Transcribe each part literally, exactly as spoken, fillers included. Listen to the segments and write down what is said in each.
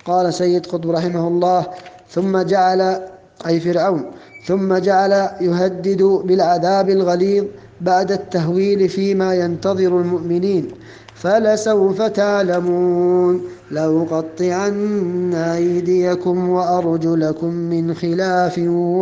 قال سيد قطب رحمه الله: ثم جعل، أي فرعون، ثم جعل يهدد بالعذاب الغليظ بعد التهويل فيما ينتظر المؤمنين: فلسوف تعلمون لأقطعن أيديكم وأرجلكم من خلاف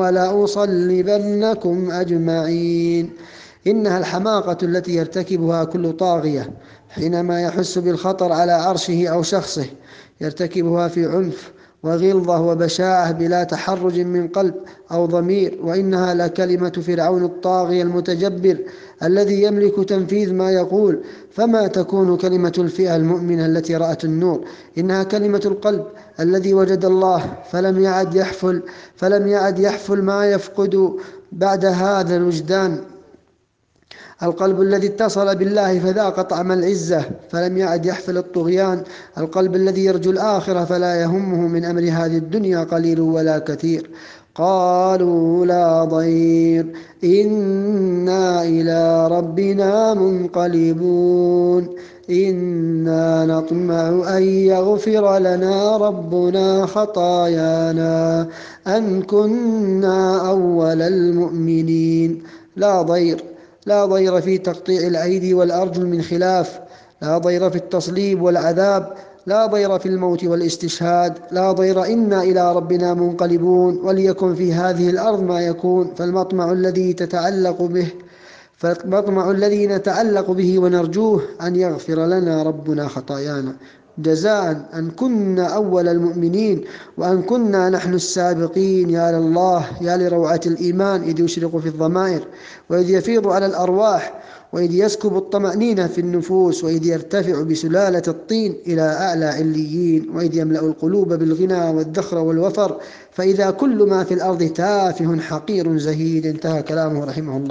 ولأصلبنكم أجمعين. إنها الحماقة التي يرتكبها كل طاغية حينما يحس بالخطر على عرشه أو شخصه، يرتكبها في عنف وغلظة وبشاعة بلا تحرج من قلب أو ضمير. وإنها لكلمة فرعون الطاغية المتجبر الذي يملك تنفيذ ما يقول. فما تكون كلمة الفئة المؤمنة التي رأت النور؟ إنها كلمة القلب الذي وجد الله فلم يعد يحفل فلم يعد يحفل ما يفقد بعد هذا الوجدان. القلب الذي اتصل بالله فذاق طعم العزة فلم يعد يحفل الطغيان. القلب الذي يرجو الآخرة فلا يهمه من أمر هذه الدنيا قليل ولا كثير. قالوا لا ضير إنا إلى ربنا منقلبون إنا نطمع أن يغفر لنا ربنا خطايانا أن كنا أول المؤمنين. لا ضير لا ضير في تقطيع الأيدي والأرجل من خلاف، لا ضير في التصليب والعذاب، لا ضير في الموت والاستشهاد، لا ضير إنا إلى ربنا منقلبون. وليكن في هذه الأرض ما يكون، فالمطمع الذي تتعلق به فالمطمع الذي نتعلق به ونرجوه أن يغفر لنا ربنا خطايانا جزاء أن كنا أول المؤمنين وأن كنا نحن السابقين. يا لله، يا لروعة الإيمان إذ يشرق في الضمائر وإذ يفيض على الأرواح وإذ يسكب الطمأنينة في النفوس وإذ يرتفع بسلالة الطين إلى أعلى عليين وإذ يملأ القلوب بالغنى والذخر والوفر فإذا كل ما في الأرض تافه حقير زهيد. انتهى كلامه رحمه الله.